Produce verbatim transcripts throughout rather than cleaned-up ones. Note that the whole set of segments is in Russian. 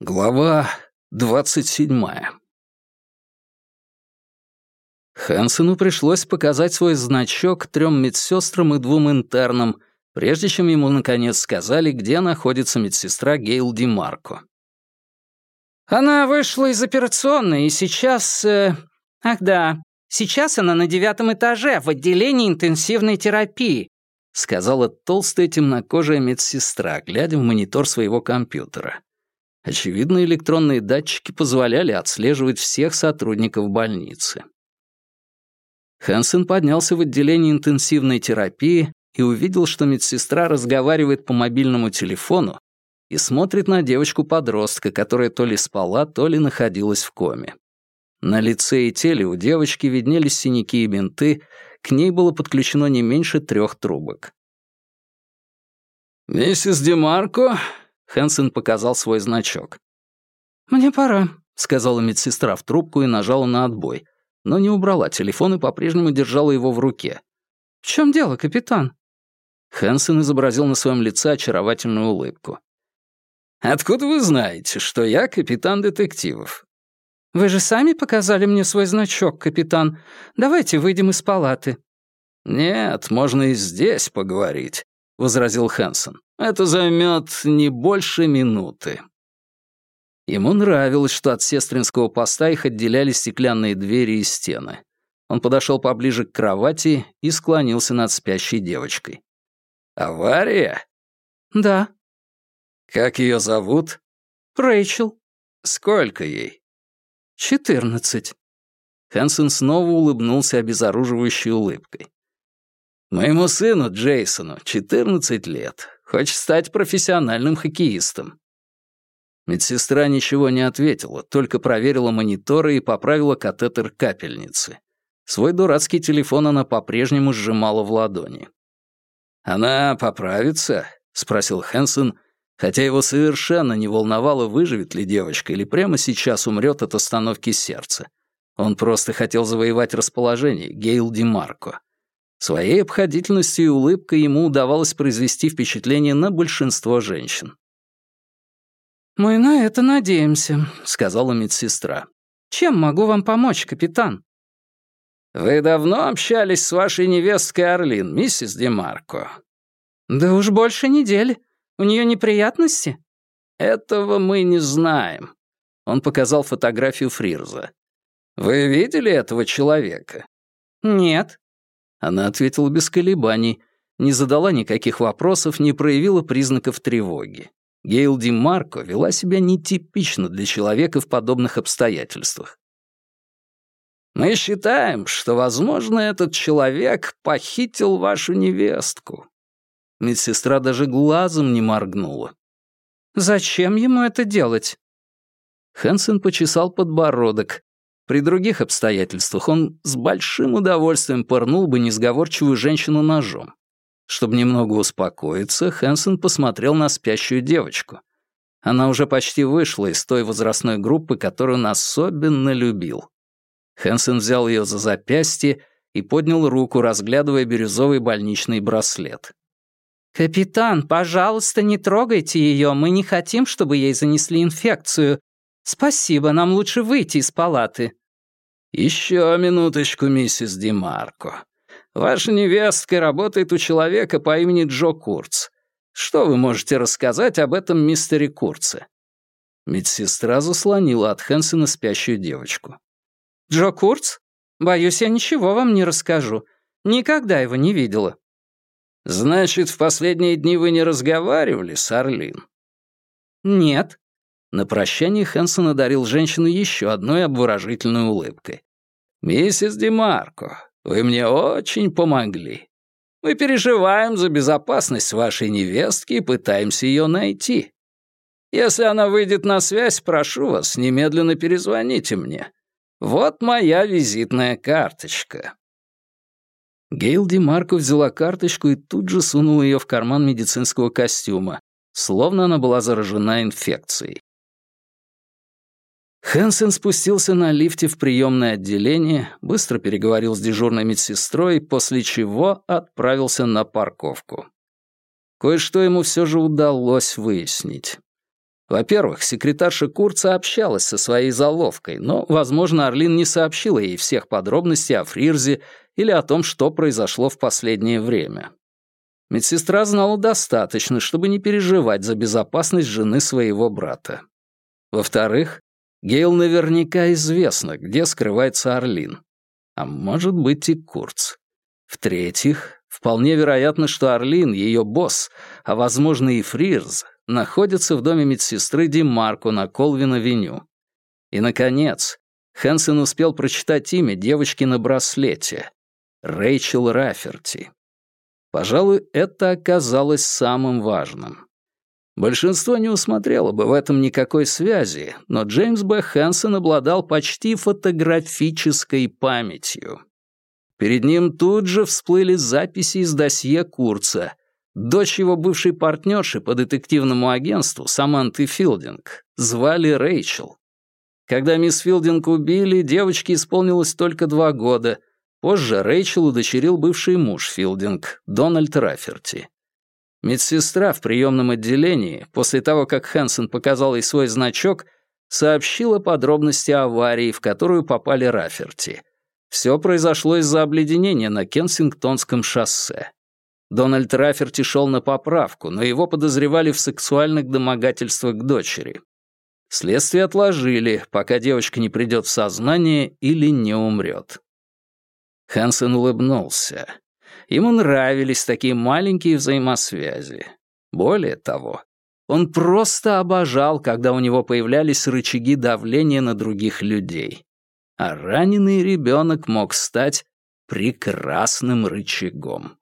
Глава двадцать седьмая. Хэнсону пришлось показать свой значок трем медсестрам и двум интернам, прежде чем ему наконец сказали, где находится медсестра Гейл Демарко. «Она вышла из операционной, и сейчас... Э, ах да, сейчас она на девятом этаже, в отделении интенсивной терапии», сказала толстая темнокожая медсестра, глядя в монитор своего компьютера. Очевидно, электронные датчики позволяли отслеживать всех сотрудников больницы. Хэнсон поднялся в отделение интенсивной терапии и увидел, что медсестра разговаривает по мобильному телефону и смотрит на девочку-подростка, которая то ли спала, то ли находилась в коме. На лице и теле у девочки виднелись синяки и бинты, к ней было подключено не меньше трех трубок. «Миссис Демарко», — Хэнсон показал свой значок. «Мне пора», — сказала медсестра в трубку и нажала на отбой, но не убрала телефон и по-прежнему держала его в руке. «В чем дело, капитан?» Хэнсон изобразил на своем лице очаровательную улыбку. «Откуда вы знаете, что я капитан детективов?» «Вы же сами показали мне свой значок, капитан. Давайте выйдем из палаты». «Нет, можно и здесь поговорить», — возразил Хэнсон. «Это займет не больше минуты». Ему нравилось, что от сестринского поста их отделяли стеклянные двери и стены. Он подошел поближе к кровати и склонился над спящей девочкой. «Авария?» «Да». «Как ее зовут?» «Рэйчел». «Сколько ей?» «Четырнадцать». Хэнсон снова улыбнулся обезоруживающей улыбкой. «Моему сыну Джейсону четырнадцать лет. Хочет стать профессиональным хоккеистом». Медсестра ничего не ответила, только проверила мониторы и поправила катетер капельницы. Свой дурацкий телефон она по-прежнему сжимала в ладони. «Она поправится?» — спросил Хэнсон, хотя его совершенно не волновало, выживет ли девочка или прямо сейчас умрет от остановки сердца. Он просто хотел завоевать расположение Гейл Демарко. Своей обходительностью и улыбкой ему удавалось произвести впечатление на большинство женщин. «Мы на это надеемся», — сказала медсестра. «Чем могу вам помочь, капитан?» «Вы давно общались с вашей невесткой Арлин, миссис Демарко?» «Да уж больше недели. У нее неприятности?» «Этого мы не знаем». Он показал фотографию Фрирза. «Вы видели этого человека?» «Нет». Она ответила без колебаний, не задала никаких вопросов, не проявила признаков тревоги. Гейл Демарко вела себя нетипично для человека в подобных обстоятельствах. «Мы считаем, что, возможно, этот человек похитил вашу невестку». Медсестра даже глазом не моргнула. «Зачем ему это делать?» Хэнсон почесал подбородок. При других обстоятельствах он с большим удовольствием пырнул бы несговорчивую женщину ножом. Чтобы немного успокоиться, Хэнсон посмотрел на спящую девочку. Она уже почти вышла из той возрастной группы, которую он особенно любил. Хэнсон взял ее за запястье и поднял руку, разглядывая бирюзовый больничный браслет. «Капитан, пожалуйста, не трогайте ее, мы не хотим, чтобы ей занесли инфекцию. Спасибо, нам лучше выйти из палаты». «Еще минуточку, миссис Демарко. Ваша невестка работает у человека по имени Джо Курц. Что вы можете рассказать об этом мистере Курце?» Медсестра заслонила от Хэнсона спящую девочку. «Джо Курц? Боюсь, я ничего вам не расскажу. Никогда его не видела». «Значит, в последние дни вы не разговаривали с Арлин?» «Нет». На прощание Хэнсон одарил женщину еще одной обворожительной улыбкой. «Миссис Демарко, вы мне очень помогли. Мы переживаем за безопасность вашей невестки и пытаемся ее найти. Если она выйдет на связь, прошу вас, немедленно перезвоните мне. Вот моя визитная карточка». Гейл Демарко взяла карточку и тут же сунула ее в карман медицинского костюма, словно она была заражена инфекцией. Хэнсон спустился на лифте в приемное отделение, быстро переговорил с дежурной медсестрой, после чего отправился на парковку. Кое-что ему все же удалось выяснить. Во-первых, секретарша Курца общалась со своей заловкой, но, возможно, Арлин не сообщила ей всех подробностей о Фрирзе или о том, что произошло в последнее время. Медсестра знала достаточно, чтобы не переживать за безопасность жены своего брата. Во-вторых, Гейл наверняка известно, где скрывается Арлин. А может быть и Курц. В-третьих, вполне вероятно, что Арлин, ее босс, а возможно и Фрирз, находится в доме медсестры Ди Марко на Колвин-авеню. И, наконец, Хэнсон успел прочитать имя девочки на браслете — Рэйчел Раферти. Пожалуй, это оказалось самым важным. Большинство не усмотрело бы в этом никакой связи, но Джеймс Б. Хэнсон обладал почти фотографической памятью. Перед ним тут же всплыли записи из досье Курца. Дочь его бывшей партнерши по детективному агентству, Саманты Филдинг, звали Рэйчел. Когда мисс Филдинг убили, девочке исполнилось только два года. Позже Рэйчел удочерил бывший муж Филдинг, Дональд Раферти. Медсестра в приемном отделении, после того, как Хэнсон показал ей свой значок, сообщила подробности аварии, в которую попали Раферти. Все произошло из-за обледенения на Кенсингтонском шоссе. Дональд Раферти шел на поправку, но его подозревали в сексуальных домогательствах к дочери. Следствие отложили, пока девочка не придет в сознание или не умрет. Хэнсон улыбнулся. Ему нравились такие маленькие взаимосвязи. Более того, он просто обожал, когда у него появлялись рычаги давления на других людей. А раненый ребенок мог стать прекрасным рычагом.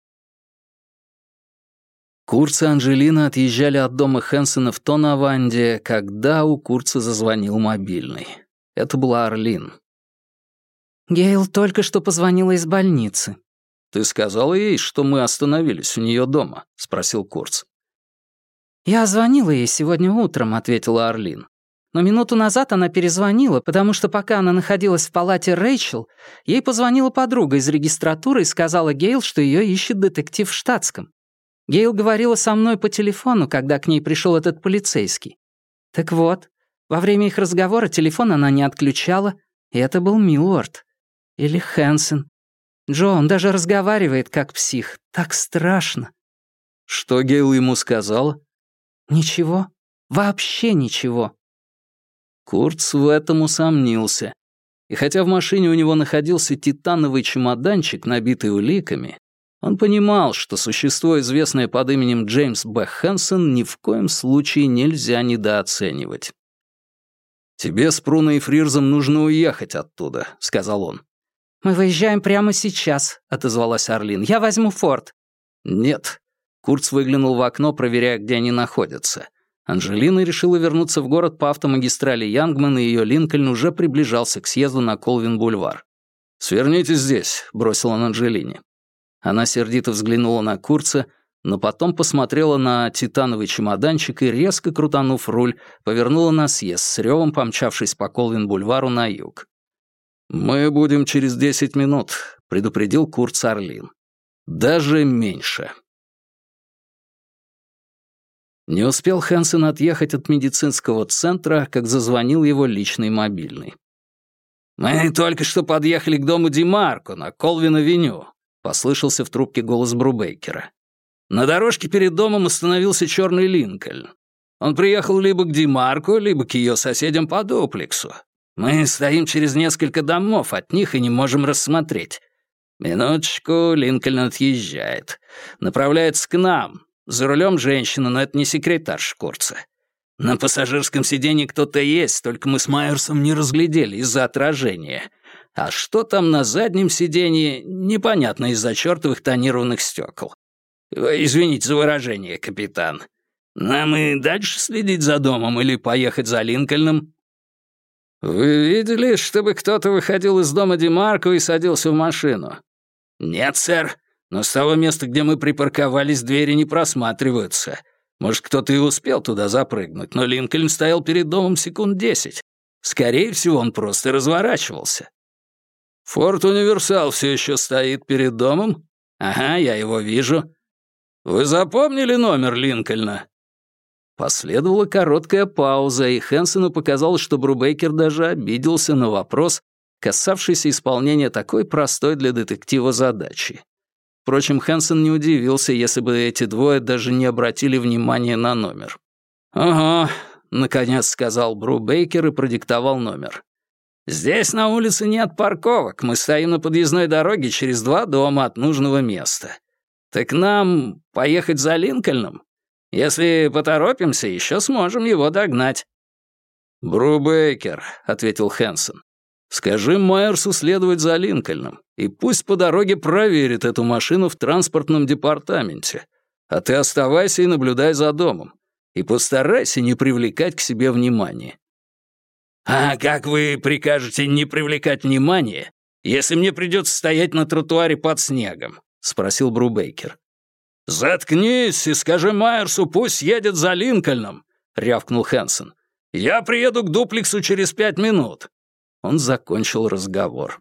Курц и Анджелина отъезжали от дома Хэнсона в Тонаванде, когда у Курца зазвонил мобильный. Это была Арлин. «Гейл только что позвонила из больницы». «Ты сказала ей, что мы остановились у нее дома?» — спросил Курц. «Я звонила ей сегодня утром», — ответила Арлин. «Но минуту назад она перезвонила, потому что пока она находилась в палате Рэйчел, ей позвонила подруга из регистратуры и сказала Гейл, что ее ищет детектив в штатском. Гейл говорила со мной по телефону, когда к ней пришел этот полицейский. Так вот, во время их разговора телефон она не отключала, и это был Милуард. Или Хэнсон. Джо, он даже разговаривает как псих. Так страшно». «Что Гейл ему сказала?» «Ничего. Вообще ничего». Курц в этом усомнился. И хотя в машине у него находился титановый чемоданчик, набитый уликами, он понимал, что существо, известное под именем Джеймс Б. Хэнсон, ни в коем случае нельзя недооценивать. «Тебе с Пруной и Фрирзом нужно уехать оттуда», — сказал он. «Мы выезжаем прямо сейчас», — отозвалась Арлин. «Я возьму Форд». «Нет». Курц выглянул в окно, проверяя, где они находятся. Анджелина решила вернуться в город по автомагистрали Янгман, и ее Линкольн уже приближался к съезду на Колвин-бульвар. «Сверните здесь», — бросил он Анджелине. Она сердито взглянула на Курца, но потом посмотрела на титановый чемоданчик и, резко крутанув руль, повернула на съезд, с ревом помчавшись по Колвин-бульвару на юг. «Мы будем через десять минут», — предупредил Курц Арлин. «Даже меньше». Не успел Хэнсон отъехать от медицинского центра, как зазвонил его личный мобильный. «Мы только что подъехали к дому Ди Марко на Колвин-авеню», — послышался в трубке голос Брубейкера. «На дорожке перед домом остановился черный Линкольн. Он приехал либо к Ди Марко, либо к ее соседям по дуплексу. Мы стоим через несколько домов от них и не можем рассмотреть. Минуточку, Линкольн отъезжает. Направляется к нам. За рулем женщина, но это не секретарша Курца. На пассажирском сиденье кто-то есть, только мы с Майерсом не разглядели из-за отражения. А что там на заднем сиденье, непонятно из-за чертовых тонированных стекол. Извините за выражение, капитан. Нам и дальше следить за домом или поехать за Линкольном?» «Вы видели, чтобы кто-то выходил из дома Ди Марко и садился в машину?» «Нет, сэр, но с того места, где мы припарковались, двери не просматриваются. Может, кто-то и успел туда запрыгнуть, но Линкольн стоял перед домом секунд десять. Скорее всего, он просто разворачивался». «Форд Универсал все еще стоит перед домом?» «Ага, я его вижу». «Вы запомнили номер Линкольна?» Последовала короткая пауза, и Хэнсону показалось, что Брубейкер даже обиделся на вопрос, касавшийся исполнения такой простой для детектива задачи. Впрочем, Хэнсон не удивился, если бы эти двое даже не обратили внимания на номер. «Ага», — наконец сказал Брубейкер и продиктовал номер. «Здесь на улице нет парковок, мы стоим на подъездной дороге через два дома от нужного места. Так нам поехать за Линкольном? Если поторопимся, еще сможем его догнать». «Брубейкер», — ответил Хэнсон, — «скажи Майерсу следовать за Линкольном, и пусть по дороге проверит эту машину в транспортном департаменте, а ты оставайся и наблюдай за домом, и постарайся не привлекать к себе внимания». «А как вы прикажете не привлекать внимание, если мне придется стоять на тротуаре под снегом?» — спросил Брубейкер. «Заткнись и скажи Майерсу, пусть едет за Линкольном», — рявкнул Хэнсон. «Я приеду к дуплексу через пять минут». Он закончил разговор.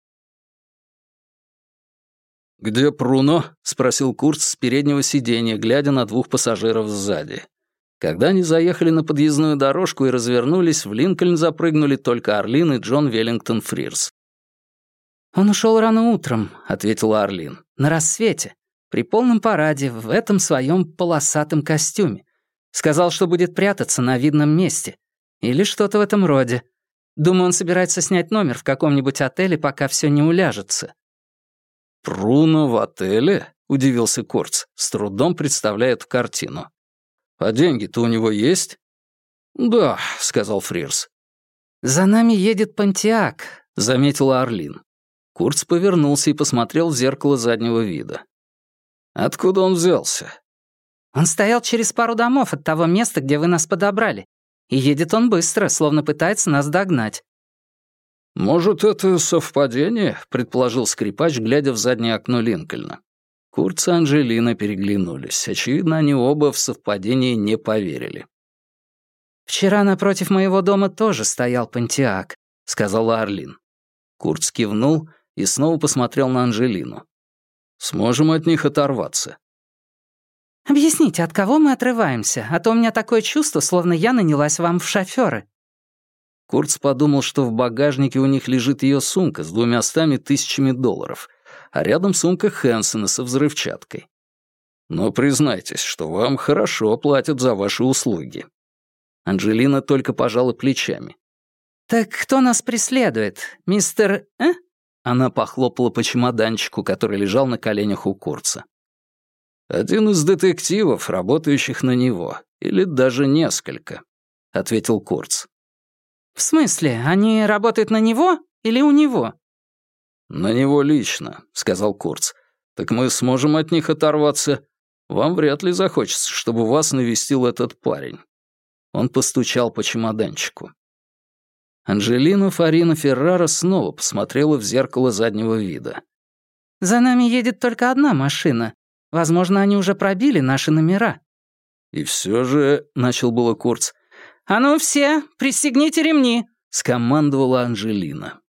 «Где Пруно?» — спросил Курц с переднего сиденья, глядя на двух пассажиров сзади. Когда они заехали на подъездную дорожку и развернулись, в Линкольн запрыгнули только Арлин и Джон Веллингтон Фрирс. «Он ушел рано утром», — ответила Арлин, — «на рассвете, при полном параде, в этом своем полосатом костюме. Сказал, что будет прятаться на видном месте. Или что-то в этом роде. Думаю, он собирается снять номер в каком-нибудь отеле, пока все не уляжется». «Пруно в отеле?» — удивился Курц, с трудом представляя эту картину. «А деньги-то у него есть?» «Да», — сказал Фрирс. «За нами едет Понтиак», — заметила Арлин. Курц повернулся и посмотрел в зеркало заднего вида. «Откуда он взялся?» «Он стоял через пару домов от того места, где вы нас подобрали. И едет он быстро, словно пытается нас догнать». «Может, это совпадение?» — предположил скрипач, глядя в заднее окно Линкольна. Курц и Анджелина переглянулись. Очевидно, они оба в совпадение не поверили. «Вчера напротив моего дома тоже стоял Понтиак», — сказала Арлин. Курц кивнул и снова посмотрел на Анджелину. «Сможем от них оторваться». «Объясните, от кого мы отрываемся? А то у меня такое чувство, словно я нанялась вам в шофёры». Курц подумал, что в багажнике у них лежит ее сумка с двумястами тысячами долларов, а рядом сумка Хэнсона со взрывчаткой. «Но признайтесь, что вам хорошо платят за ваши услуги». Анджелина только пожала плечами. «Так кто нас преследует? Мистер... э?» Она похлопала по чемоданчику, который лежал на коленях у Курца. «Один из детективов, работающих на него, или даже несколько», — ответил Курц. «В смысле, они работают на него или у него?» «На него лично», — сказал Курц. «Так мы сможем от них оторваться. Вам вряд ли захочется, чтобы вас навестил этот парень». Он постучал по чемоданчику. Анджелина Фарина Феррара снова посмотрела в зеркало заднего вида. «За нами едет только одна машина. Возможно, они уже пробили наши номера». «И все же...» — начал было Курц. «А ну все, пристегните ремни», — скомандовала Анджелина.